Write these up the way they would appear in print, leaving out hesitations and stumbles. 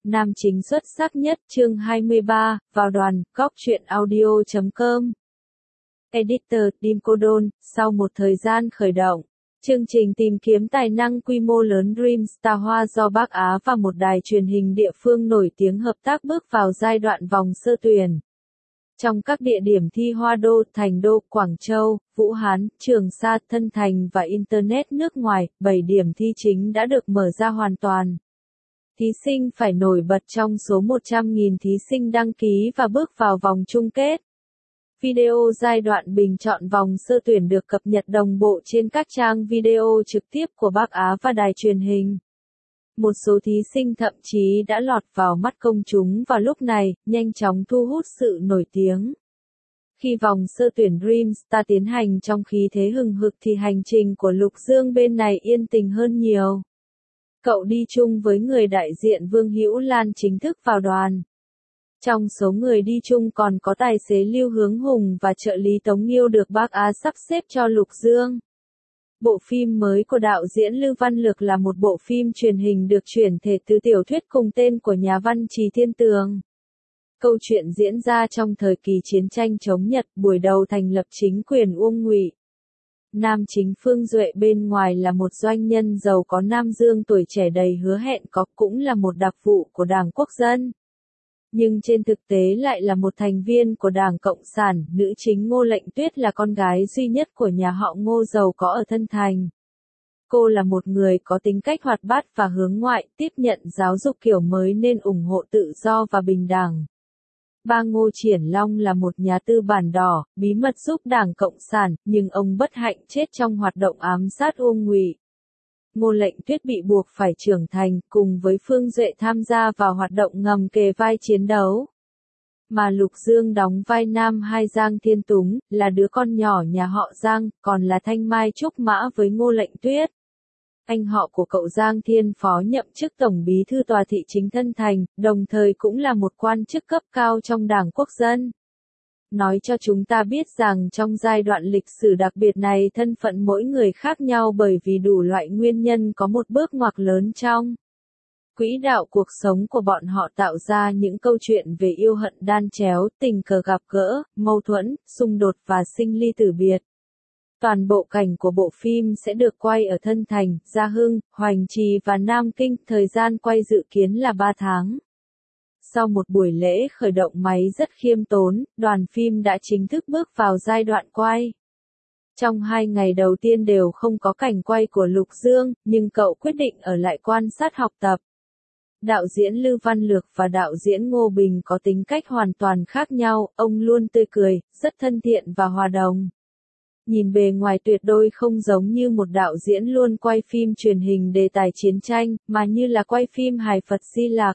Nam chính xuất sắc nhất, chương 23, vào đoàn, góc truyện audio.com. Editor, Tim Cô Đôn, sau một thời gian khởi động, chương trình tìm kiếm tài năng quy mô lớn Dream Star Hoa do Bắc Á và một đài truyền hình địa phương nổi tiếng hợp tác bước vào giai đoạn vòng sơ tuyển. Trong các địa điểm thi Hoa Đô, Thành Đô, Quảng Châu, Vũ Hán, Trường Sa, Thân Thành và Internet nước ngoài, 7 điểm thi chính đã được mở ra hoàn toàn. Thí sinh phải nổi bật trong số 100.000 thí sinh đăng ký và bước vào vòng chung kết. Video giai đoạn bình chọn vòng sơ tuyển được cập nhật đồng bộ trên các trang video trực tiếp của Bắc Á và đài truyền hình. Một số thí sinh thậm chí đã lọt vào mắt công chúng vào lúc này, nhanh chóng thu hút sự nổi tiếng. Khi vòng sơ tuyển Dream Star tiến hành trong khí thế hừng hực thì hành trình của Lục Dương bên này yên tình hơn nhiều. Cậu đi chung với người đại diện Vương Hữu Lan chính thức vào đoàn. Trong số người đi chung còn có tài xế Lưu Hướng Hùng và trợ lý Tống Nghiêu được Bắc Á sắp xếp cho Lục Dương. Bộ phim mới của đạo diễn Lưu Văn Lược là một bộ phim truyền hình được chuyển thể từ tiểu thuyết cùng tên của nhà văn Trì Thiên Tường. Câu chuyện diễn ra trong thời kỳ chiến tranh chống Nhật, buổi đầu thành lập chính quyền Uông Ngụy. Nam chính Phương Duệ bên ngoài là một doanh nhân giàu có Nam Dương tuổi trẻ đầy hứa hẹn cũng là một đặc vụ của Đảng Quốc dân. Nhưng trên thực tế lại là một thành viên của Đảng Cộng sản, nữ chính Ngô Lệnh Tuyết là con gái duy nhất của nhà họ Ngô giàu có ở Thân Thành. Cô là một người có tính cách hoạt bát và hướng ngoại, tiếp nhận giáo dục kiểu mới nên ủng hộ tự do và bình đẳng. Ba Ngô Triển Long là một nhà tư bản đỏ, bí mật giúp Đảng Cộng sản, nhưng ông bất hạnh chết trong hoạt động ám sát Uông Ngụy. Ngô Lệnh Tuyết bị buộc phải trưởng thành, cùng với Phương Duệ tham gia vào hoạt động ngầm kề vai chiến đấu. Mà Lục Dương đóng vai Nam Hai Giang Thiên Túng, là đứa con nhỏ nhà họ Giang, còn là Thanh Mai Trúc Mã với Ngô Lệnh Tuyết. Anh họ của cậu Giang Thiên phó nhậm chức Tổng Bí thư Tòa thị chính Thân Thành, đồng thời cũng là một quan chức cấp cao trong Đảng Quốc dân. Nói cho chúng ta biết rằng trong giai đoạn lịch sử đặc biệt này thân phận mỗi người khác nhau bởi vì đủ loại nguyên nhân có một bước ngoặt lớn trong quỹ đạo cuộc sống của bọn họ, tạo ra những câu chuyện về yêu hận đan chéo, tình cờ gặp gỡ, mâu thuẫn, xung đột và sinh ly tử biệt. Toàn bộ cảnh của bộ phim sẽ được quay ở Thân Thành, Gia Hưng, Hoành Trì và Nam Kinh, thời gian quay dự kiến là 3 tháng. Sau một buổi lễ khởi động máy rất khiêm tốn, đoàn phim đã chính thức bước vào giai đoạn quay. Trong 2 ngày đầu tiên đều không có cảnh quay của Lục Dương, nhưng cậu quyết định ở lại quan sát học tập. Đạo diễn Lưu Văn Lược và đạo diễn Ngô Bình có tính cách hoàn toàn khác nhau, ông luôn tươi cười, rất thân thiện và hòa đồng. Nhìn bề ngoài tuyệt đối không giống như một đạo diễn luôn quay phim truyền hình đề tài chiến tranh, mà như là quay phim hài Phật Di Lạc.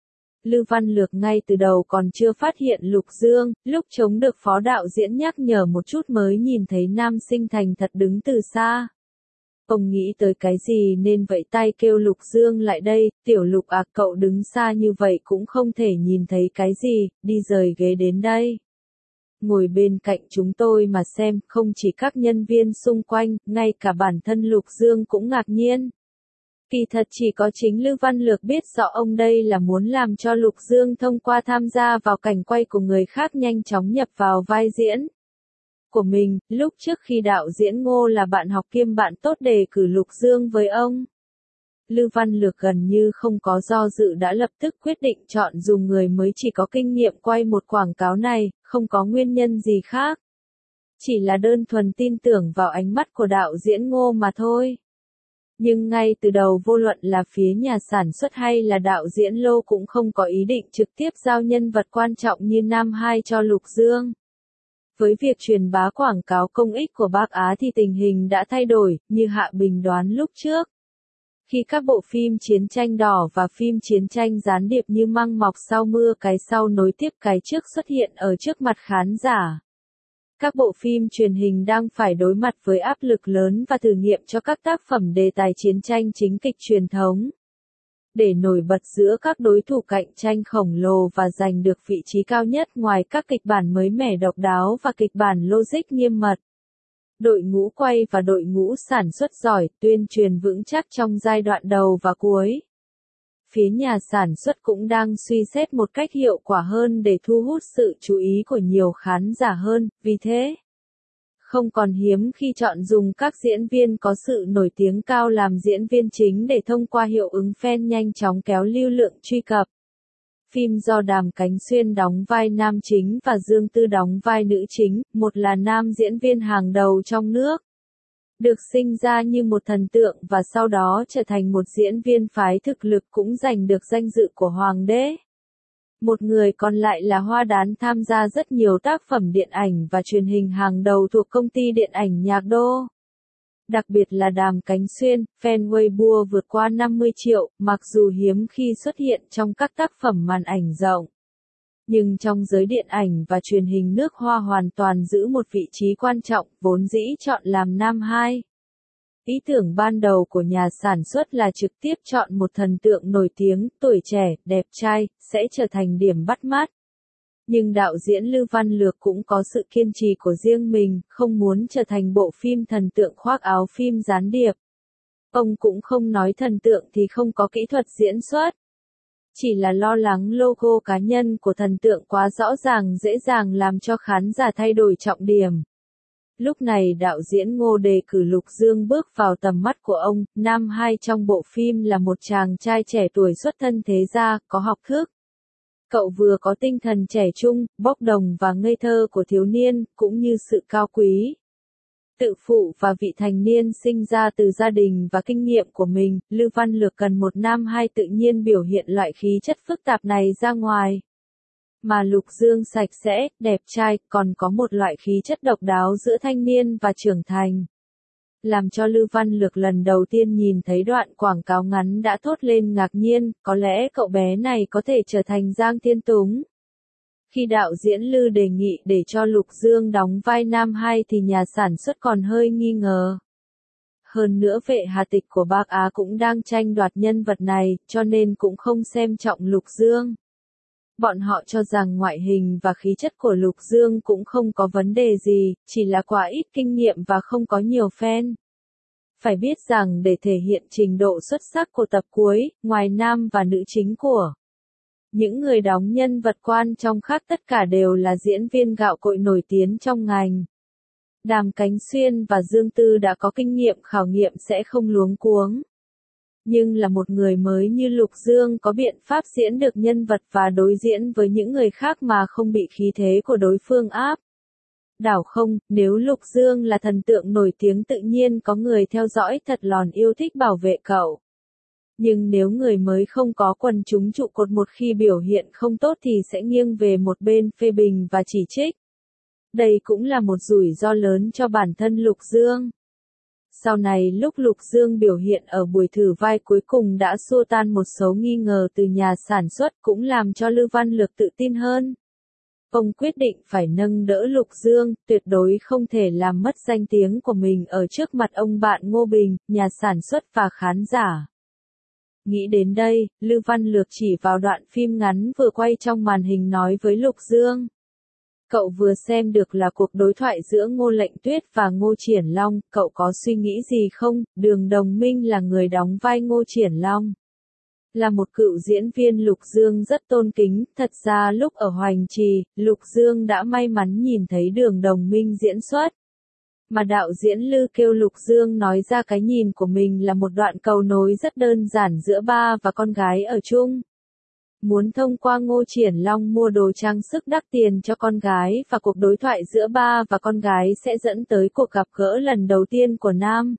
Lưu Văn Lược ngay từ đầu còn chưa phát hiện Lục Dương, lúc chống được phó đạo diễn nhắc nhở một chút mới nhìn thấy nam sinh thành thật đứng từ xa. Ông nghĩ tới cái gì nên vẫy tay kêu Lục Dương lại đây, tiểu Lục à, cậu đứng xa như vậy cũng không thể nhìn thấy cái gì, đi rời ghế đến đây. Ngồi bên cạnh chúng tôi mà xem, không chỉ các nhân viên xung quanh, ngay cả bản thân Lục Dương cũng ngạc nhiên. Kỳ thật chỉ có chính Lưu Văn Lược biết rõ ông đây là muốn làm cho Lục Dương thông qua tham gia vào cảnh quay của người khác nhanh chóng nhập vào vai diễn của mình. Lúc trước khi đạo diễn Ngô là bạn học kiêm bạn tốt đề cử Lục Dương với ông, Lưu Văn Lược gần như không có do dự đã lập tức quyết định chọn dùng người mới chỉ có kinh nghiệm quay một quảng cáo này, không có nguyên nhân gì khác. Chỉ là đơn thuần tin tưởng vào ánh mắt của đạo diễn Ngô mà thôi. Nhưng ngay từ đầu vô luận là phía nhà sản xuất hay là đạo diễn Lô cũng không có ý định trực tiếp giao nhân vật quan trọng như Nam Hai cho Lục Dương. Với việc truyền bá quảng cáo công ích của Bắc Á thì tình hình đã thay đổi, như Hạ Bình đoán lúc trước. Khi các bộ phim chiến tranh đỏ và phim chiến tranh gián điệp như Măng Mọc Sau Mưa cái sau nối tiếp cái trước xuất hiện ở trước mặt khán giả, các bộ phim truyền hình đang phải đối mặt với áp lực lớn và thử nghiệm cho các tác phẩm đề tài chiến tranh chính kịch truyền thống. Để nổi bật giữa các đối thủ cạnh tranh khổng lồ và giành được vị trí cao nhất, ngoài các kịch bản mới mẻ độc đáo và kịch bản logic nghiêm mật, đội ngũ quay và đội ngũ sản xuất giỏi, tuyên truyền vững chắc trong giai đoạn đầu và cuối. phía nhà sản xuất cũng đang suy xét một cách hiệu quả hơn để thu hút sự chú ý của nhiều khán giả hơn, vì thế, không còn hiếm khi chọn dùng các diễn viên có sự nổi tiếng cao làm diễn viên chính để thông qua hiệu ứng fan nhanh chóng kéo lưu lượng truy cập. Phim do Đàm Cánh Xuyên đóng vai nam chính và Dương Tư đóng vai nữ chính, một là nam diễn viên hàng đầu trong nước. Được sinh ra như một thần tượng và sau đó trở thành một diễn viên phái thực lực cũng giành được danh dự của Hoàng đế. Một người còn lại là Hoa Đán tham gia rất nhiều tác phẩm điện ảnh và truyền hình hàng đầu thuộc công ty điện ảnh Nhạc Đô. Đặc biệt là Đàm Cánh Xuyên, fan Weibo vượt qua 50 triệu, mặc dù hiếm khi xuất hiện trong các tác phẩm màn ảnh rộng. Nhưng trong giới điện ảnh và truyền hình nước Hoa hoàn toàn giữ một vị trí quan trọng, vốn dĩ chọn làm nam hai. Ý tưởng ban đầu của nhà sản xuất là trực tiếp chọn một thần tượng nổi tiếng, tuổi trẻ, đẹp trai, sẽ trở thành điểm bắt mắt. Nhưng đạo diễn Lư Văn Lược cũng có sự kiên trì của riêng mình, không muốn trở thành bộ phim thần tượng khoác áo phim gián điệp. Ông cũng không nói thần tượng thì không có kỹ thuật diễn xuất. Chỉ là lo lắng logo cá nhân của thần tượng quá rõ ràng dễ dàng làm cho khán giả thay đổi trọng điểm. Lúc này đạo diễn Ngô đề cử Lục Dương bước vào tầm mắt của ông, nam hai trong bộ phim là một chàng trai trẻ tuổi xuất thân thế gia, có học thức. Cậu vừa có tinh thần trẻ trung, bốc đồng và ngây thơ của thiếu niên, cũng như sự cao quý, tự phụ và vị thành niên sinh ra từ gia đình và kinh nghiệm của mình. Lư Văn Lược cần một nam hai tự nhiên biểu hiện loại khí chất phức tạp này ra ngoài. Mà Lục Dương sạch sẽ, đẹp trai, còn có một loại khí chất độc đáo giữa thanh niên và trưởng thành. Làm cho Lư Văn Lược lần đầu tiên nhìn thấy đoạn quảng cáo ngắn đã thốt lên ngạc nhiên, có lẽ cậu bé này có thể trở thành Giang Thiên Túng. Khi đạo diễn Lư đề nghị để cho Lục Dương đóng vai nam hai thì nhà sản xuất còn hơi nghi ngờ. Hơn nữa Vệ Hà Tịch của Bắc Á cũng đang tranh đoạt nhân vật này, cho nên cũng không xem trọng Lục Dương. Bọn họ cho rằng ngoại hình và khí chất của Lục Dương cũng không có vấn đề gì, chỉ là quá ít kinh nghiệm và không có nhiều fan. Phải biết rằng để thể hiện trình độ xuất sắc của tập cuối, ngoài nam và nữ chính của những người đóng nhân vật quan trọng khác tất cả đều là diễn viên gạo cội nổi tiếng trong ngành. Đàm Cánh Xuyên và Dương Tư đã có kinh nghiệm khảo nghiệm sẽ không luống cuống. Nhưng là một người mới như Lục Dương có biện pháp diễn được nhân vật và đối diễn với những người khác mà không bị khí thế của đối phương áp đảo không, nếu Lục Dương là thần tượng nổi tiếng tự nhiên có người theo dõi thật lòn yêu thích bảo vệ cậu. Nhưng nếu người mới không có quần chúng trụ cột một khi biểu hiện không tốt thì sẽ nghiêng về một bên phê bình và chỉ trích. Đây cũng là một rủi ro lớn cho bản thân Lục Dương. Sau này lúc Lục Dương biểu hiện ở buổi thử vai cuối cùng đã xua tan một số nghi ngờ từ nhà sản xuất cũng làm cho Lư Văn Lược tự tin hơn. Ông quyết định phải nâng đỡ Lục Dương, tuyệt đối không thể làm mất danh tiếng của mình ở trước mặt ông bạn Ngô Bình, nhà sản xuất và khán giả. Nghĩ đến đây, Lư Văn Lược chỉ vào đoạn phim ngắn vừa quay trong màn hình nói với Lục Dương. Cậu vừa xem được là cuộc đối thoại giữa Ngô Lệnh Tuyết và Ngô Triển Long, cậu có suy nghĩ gì không? Đường Đồng Minh là người đóng vai Ngô Triển Long. Là một cựu diễn viên Lục Dương rất tôn kính, thật ra lúc ở Hoành Trì, Lục Dương đã may mắn nhìn thấy Đường Đồng Minh diễn xuất. Mà đạo diễn Lư kêu Lục Dương nói ra cái nhìn của mình là một đoạn cầu nối rất đơn giản giữa ba và con gái ở chung. Muốn thông qua Ngô Triển Long mua đồ trang sức đắt tiền cho con gái và cuộc đối thoại giữa ba và con gái sẽ dẫn tới cuộc gặp gỡ lần đầu tiên của nam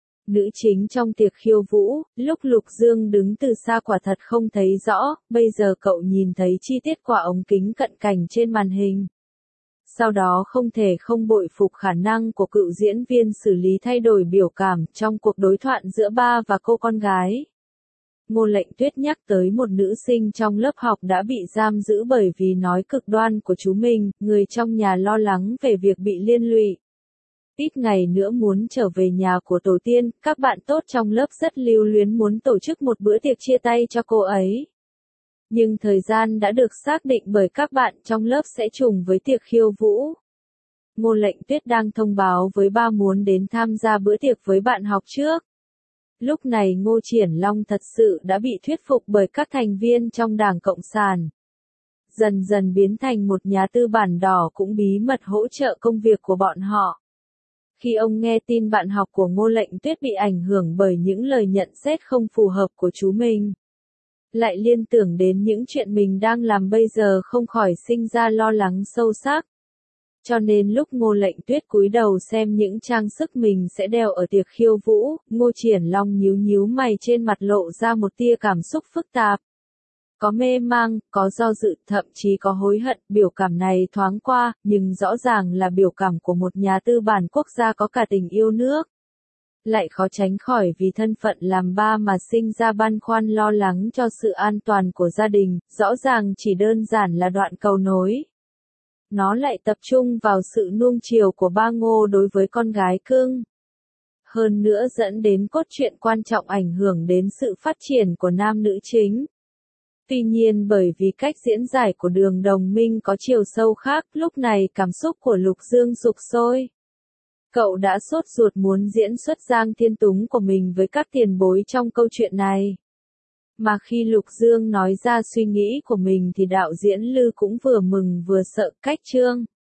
nữ chính trong tiệc khiêu vũ. Lúc Lục Dương đứng từ xa quả thật không thấy rõ, bây giờ cậu nhìn thấy chi tiết quả ống kính cận cảnh trên màn hình. Sau đó không thể không bội phục khả năng của cựu diễn viên xử lý thay đổi biểu cảm trong cuộc đối thoại giữa ba và cô con gái. Ngô Lệnh Tuyết nhắc tới một nữ sinh trong lớp học đã bị giam giữ bởi vì nói cực đoan của chú mình, người trong nhà lo lắng về việc bị liên lụy. Ít ngày nữa muốn trở về nhà của tổ tiên, các bạn tốt trong lớp rất lưu luyến muốn tổ chức một bữa tiệc chia tay cho cô ấy. Nhưng thời gian đã được xác định bởi các bạn trong lớp sẽ trùng với tiệc khiêu vũ. Ngô Lệnh Tuyết đang thông báo với ba muốn đến tham gia bữa tiệc với bạn học trước. Lúc này Ngô Triển Long thật sự đã bị thuyết phục bởi các thành viên trong Đảng Cộng sản. Dần dần biến thành một nhà tư bản đỏ cũng bí mật hỗ trợ công việc của bọn họ. Khi ông nghe tin bạn học của Ngô Lệnh Tuyết bị ảnh hưởng bởi những lời nhận xét không phù hợp của chú mình, lại liên tưởng đến những chuyện mình đang làm bây giờ không khỏi sinh ra lo lắng sâu sắc. Cho nên lúc Ngô Lệnh Tuyết cúi đầu xem những trang sức mình sẽ đeo ở tiệc khiêu vũ, Ngô Triển Long nhíu nhíu mày, trên mặt lộ ra một tia cảm xúc phức tạp. Có mê mang, có do dự, thậm chí có hối hận. Biểu cảm này thoáng qua, nhưng rõ ràng là biểu cảm của một nhà tư bản quốc gia có cả tình yêu nước. Lại khó tránh khỏi vì thân phận làm ba mà sinh ra băn khoăn lo lắng cho sự an toàn của gia đình, rõ ràng chỉ đơn giản là đoạn cầu nối. Nó lại tập trung vào sự nuông chiều của ba Ngô đối với con gái cưng. Hơn nữa dẫn đến cốt truyện quan trọng ảnh hưởng đến sự phát triển của nam nữ chính. Tuy nhiên bởi vì cách diễn giải của Đường Đồng Minh có chiều sâu khác, lúc này cảm xúc của Lục Dương sục sôi. Cậu đã sốt ruột muốn diễn xuất Giang Thiên Túng của mình với các tiền bối trong câu chuyện này. Mà khi Lục Dương nói ra suy nghĩ của mình thì đạo diễn Lư cũng vừa mừng vừa sợ. Cách chương